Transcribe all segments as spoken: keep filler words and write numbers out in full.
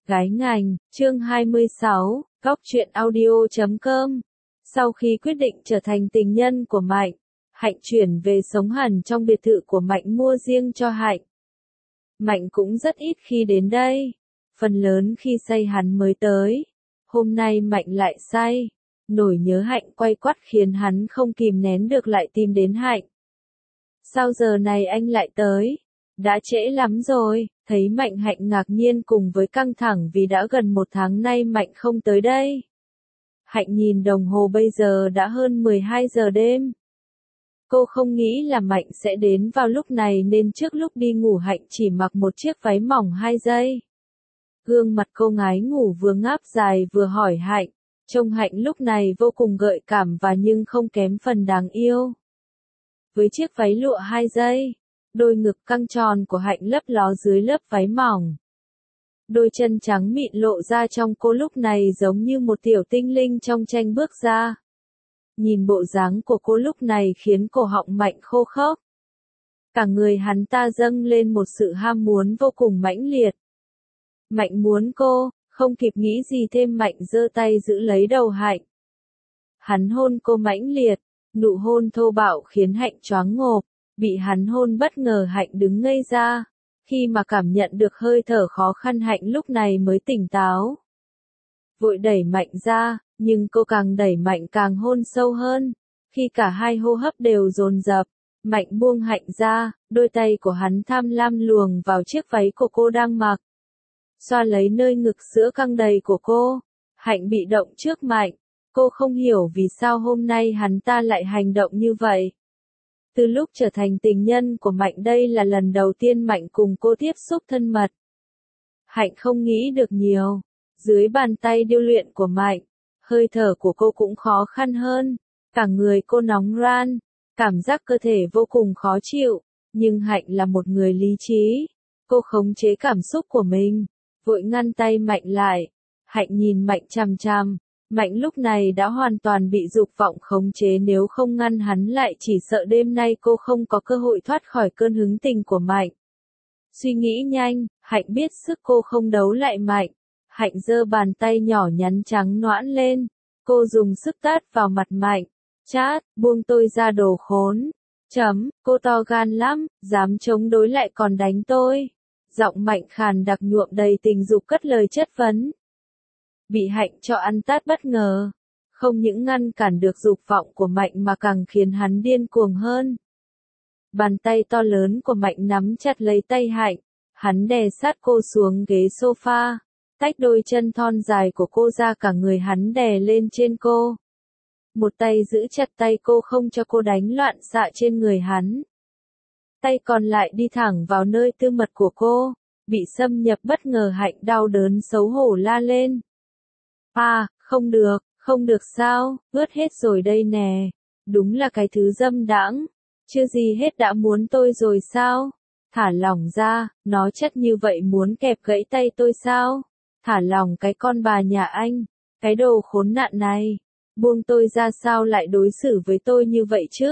Gái ngành, chương hai mươi sáu, góc truyện audio chấm com. Sau khi quyết định trở thành tình nhân của Mạnh, Hạnh chuyển về sống hẳn trong biệt thự của Mạnh mua riêng cho Hạnh. Mạnh cũng rất ít khi đến đây, phần lớn khi say hắn mới tới. Hôm nay Mạnh lại say, nỗi nhớ Hạnh quay quắt khiến hắn không kìm nén được lại tìm đến Hạnh. Sao giờ này anh lại tới? Đã trễ lắm rồi. Thấy Mạnh, Hạnh ngạc nhiên cùng với căng thẳng vì đã gần một tháng nay Mạnh không tới đây. Hạnh nhìn đồng hồ bây giờ đã hơn mười hai giờ đêm. Cô không nghĩ là Mạnh sẽ đến vào lúc này nên trước lúc đi ngủ Hạnh chỉ mặc một chiếc váy mỏng hai giây. Gương mặt cô ngái ngủ vừa ngáp dài vừa hỏi Hạnh, trông Hạnh lúc này vô cùng gợi cảm và nhưng không kém phần đáng yêu. Với chiếc váy lụa hai giây, đôi ngực căng tròn của Hạnh lấp ló dưới lớp váy mỏng. Đôi chân trắng mịn lộ ra trong cô lúc này giống như một tiểu tinh linh trong tranh bước ra. Nhìn bộ dáng của cô lúc này khiến cổ họng Mạnh khô khốc. Cả người hắn ta dâng lên một sự ham muốn vô cùng mãnh liệt. Mạnh muốn cô, không kịp nghĩ gì thêm Mạnh giơ tay giữ lấy đầu Hạnh. Hắn hôn cô mãnh liệt, nụ hôn thô bạo khiến Hạnh choáng ngộp. Bị hắn hôn bất ngờ Hạnh đứng ngây ra, khi mà cảm nhận được hơi thở khó khăn Hạnh lúc này mới tỉnh táo. Vội đẩy Mạnh ra, nhưng cô càng đẩy Mạnh càng hôn sâu hơn, khi cả hai hô hấp đều dồn dập, Mạnh buông Hạnh ra, đôi tay của hắn tham lam luồng vào chiếc váy của cô đang mặc. Xoa lấy nơi ngực sữa căng đầy của cô, Hạnh bị động trước Mạnh, cô không hiểu vì sao hôm nay hắn ta lại hành động như vậy. Từ lúc trở thành tình nhân của Mạnh đây là lần đầu tiên Mạnh cùng cô tiếp xúc thân mật. Hạnh không nghĩ được nhiều. Dưới bàn tay điêu luyện của Mạnh, hơi thở của cô cũng khó khăn hơn. Cả người cô nóng ran, cảm giác cơ thể vô cùng khó chịu. Nhưng Hạnh là một người lý trí. Cô khống chế cảm xúc của mình, vội ngăn tay Mạnh lại. Hạnh nhìn Mạnh chằm chằm. Mạnh lúc này đã hoàn toàn bị dục vọng khống chế, nếu không ngăn hắn lại chỉ sợ đêm nay cô không có cơ hội thoát khỏi cơn hứng tình của Mạnh. Suy nghĩ nhanh, Hạnh biết sức cô không đấu lại Mạnh. Hạnh giơ bàn tay nhỏ nhắn trắng nõn lên. Cô dùng sức tát vào mặt Mạnh. Chát, buông tôi ra đồ khốn. Chấm, cô to gan lắm, dám chống đối lại còn đánh tôi. Giọng Mạnh khàn đặc nhuộm đầy tình dục cất lời chất vấn. Bị Hạnh cho ăn tát bất ngờ, không những ngăn cản được dục vọng của Mạnh mà càng khiến hắn điên cuồng hơn. Bàn tay to lớn của Mạnh nắm chặt lấy tay Hạnh, hắn đè sát cô xuống ghế sofa, tách đôi chân thon dài của cô ra, cả người hắn đè lên trên cô. Một tay giữ chặt tay cô không cho cô đánh loạn xạ trên người hắn. Tay còn lại đi thẳng vào nơi tư mật của cô, bị xâm nhập bất ngờ Hạnh đau đớn xấu hổ la lên. À, không được, không được sao, ướt hết rồi đây nè. Đúng là cái thứ dâm đãng, chưa gì hết đã muốn tôi rồi sao? Thả lỏng ra, nó chất như vậy muốn kẹp gãy tay tôi sao? Thả lỏng cái con bà nhà anh, cái đồ khốn nạn này. Buông tôi ra, sao lại đối xử với tôi như vậy chứ?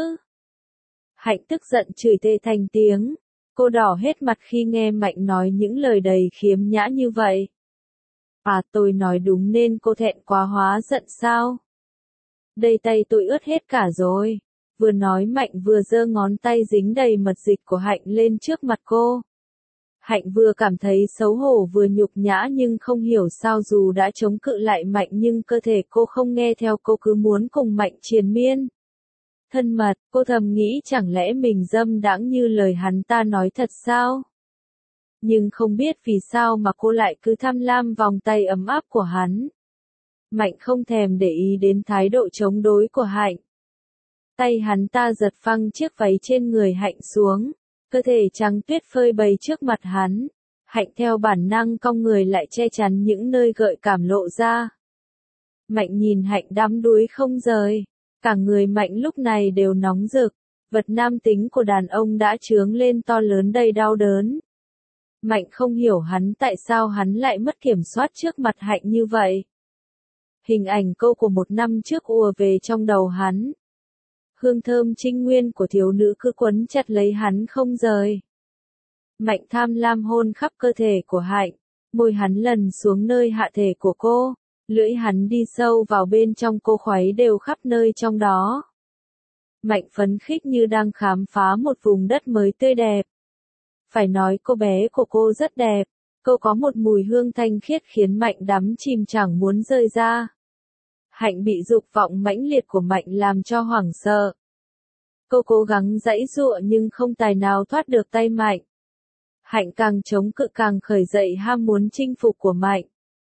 Hạnh tức giận chửi thề thành tiếng. Cô đỏ hết mặt khi nghe Mạnh nói những lời đầy khiếm nhã như vậy. À, tôi nói đúng nên cô thẹn quá hóa giận sao? Đây tay tôi ướt hết cả rồi. Vừa nói Mạnh vừa giơ ngón tay dính đầy mật dịch của Hạnh lên trước mặt cô. Hạnh vừa cảm thấy xấu hổ vừa nhục nhã, nhưng không hiểu sao dù đã chống cự lại Mạnh nhưng cơ thể cô không nghe theo, cô cứ muốn cùng Mạnh triền miên. Thân mật, cô thầm nghĩ chẳng lẽ mình dâm đãng như lời hắn ta nói thật sao? Nhưng không biết vì sao mà cô lại cứ tham lam vòng tay ấm áp của hắn. Mạnh không thèm để ý đến thái độ chống đối của Hạnh. Tay hắn ta giật phăng chiếc váy trên người Hạnh xuống, cơ thể trắng tuyết phơi bày trước mặt hắn. Hạnh theo bản năng cong người lại che chắn những nơi gợi cảm lộ ra. Mạnh nhìn Hạnh đắm đuối không rời, cả người Mạnh lúc này đều nóng rực, vật nam tính của đàn ông đã chướng lên to lớn đầy đau đớn. Mạnh không hiểu hắn tại sao hắn lại mất kiểm soát trước mặt Hạnh như vậy. Hình ảnh cô của một năm trước ùa về trong đầu hắn. Hương thơm trinh nguyên của thiếu nữ cứ quấn chặt lấy hắn không rời. Mạnh tham lam hôn khắp cơ thể của Hạnh, Môi hắn lần xuống nơi hạ thể của cô, lưỡi hắn đi sâu vào bên trong cô khuấy đều khắp nơi trong đó. Mạnh phấn khích như đang khám phá một vùng đất mới tươi đẹp. Phải nói cô bé của cô rất đẹp, cô có một mùi hương thanh khiết khiến Mạnh đắm chìm chẳng muốn rời ra. Hạnh bị dục vọng mãnh liệt của Mạnh làm cho hoảng sợ. Cô cố gắng giãy giụa nhưng không tài nào thoát được tay Mạnh. Hạnh càng chống cự càng khởi dậy ham muốn chinh phục của Mạnh.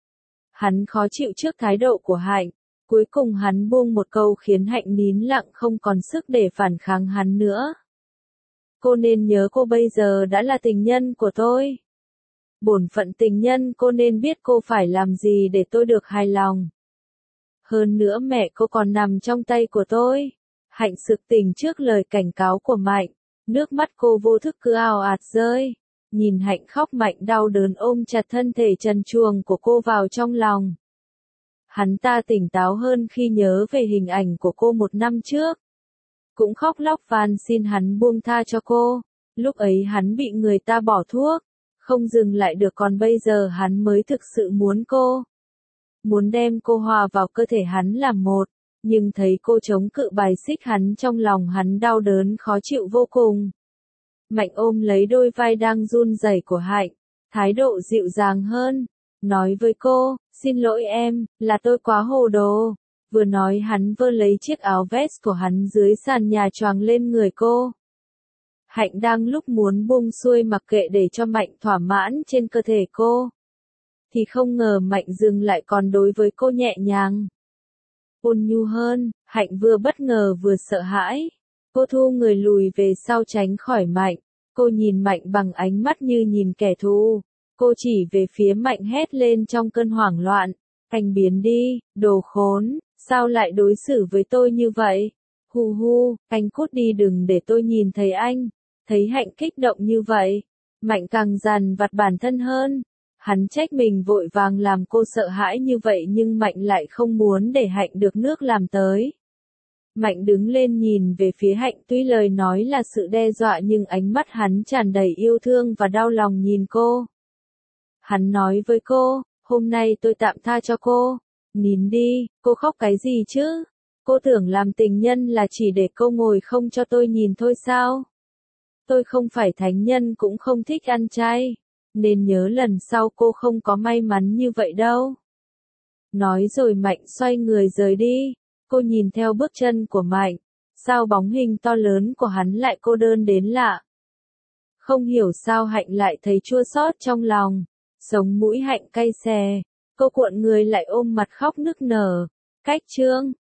Hắn khó chịu trước thái độ của Hạnh, cuối cùng hắn buông một câu khiến Hạnh nín lặng không còn sức để phản kháng hắn nữa. Cô nên nhớ cô bây giờ đã là tình nhân của tôi. Bổn phận tình nhân cô nên biết cô phải làm gì để tôi được hài lòng. Hơn nữa mẹ cô còn nằm trong tay của tôi. Hạnh sực tỉnh trước lời cảnh cáo của Mạnh, nước mắt cô vô thức cứ ào ạt rơi. Nhìn Hạnh khóc Mạnh đau đớn ôm chặt thân thể trần truồng của cô vào trong lòng. Hắn ta tỉnh táo hơn khi nhớ về hình ảnh của cô một năm trước. Cũng khóc lóc van xin hắn buông tha cho cô. Lúc ấy hắn bị người ta bỏ thuốc, không dừng lại được còn bây giờ hắn mới thực sự muốn cô. Muốn đem cô hòa vào cơ thể hắn làm một, nhưng thấy cô chống cự bài xích hắn trong lòng hắn đau đớn khó chịu vô cùng. Mạnh ôm lấy đôi vai đang run rẩy của Hạnh, thái độ dịu dàng hơn, nói với cô, xin lỗi em, là tôi quá hồ đồ. Vừa nói hắn vơ lấy chiếc áo vest của hắn dưới sàn nhà choàng lên người cô. Hạnh đang lúc muốn buông xuôi mặc kệ để cho Mạnh thỏa mãn trên cơ thể cô. Thì không ngờ Mạnh dừng lại còn đối với cô nhẹ nhàng. Ôn nhu hơn, Hạnh vừa bất ngờ vừa sợ hãi. Cô thu người lùi về sau tránh khỏi Mạnh. Cô nhìn Mạnh bằng ánh mắt như nhìn kẻ thù. Cô chỉ về phía Mạnh hét lên trong cơn hoảng loạn. Anh biến đi, đồ khốn, sao lại đối xử với tôi như vậy? Hu hu, anh cút đi đừng để tôi nhìn thấy anh. Thấy Hạnh kích động như vậy, Mạnh càng dằn vặt bản thân hơn. Hắn trách mình vội vàng làm cô sợ hãi như vậy nhưng Mạnh lại không muốn để Hạnh được nước làm tới. Mạnh đứng lên nhìn về phía Hạnh tuy lời nói là sự đe dọa nhưng ánh mắt hắn tràn đầy yêu thương và đau lòng nhìn cô. Hắn nói với cô, hôm nay tôi tạm tha cho cô. Nín đi, cô khóc cái gì chứ? Cô tưởng làm tình nhân là chỉ để cô ngồi không cho tôi nhìn thôi sao? Tôi không phải thánh nhân cũng không thích ăn chay. Nên nhớ lần sau cô không có may mắn như vậy đâu. Nói rồi Mạnh xoay người rời đi. Cô nhìn theo bước chân của Mạnh. Sao bóng hình to lớn của hắn lại cô đơn đến lạ. Không hiểu sao Hạnh lại thấy chua xót trong lòng. Sống mũi Hạnh cay xè. Cô cuộn người lại ôm mặt khóc nức nở. Cách chương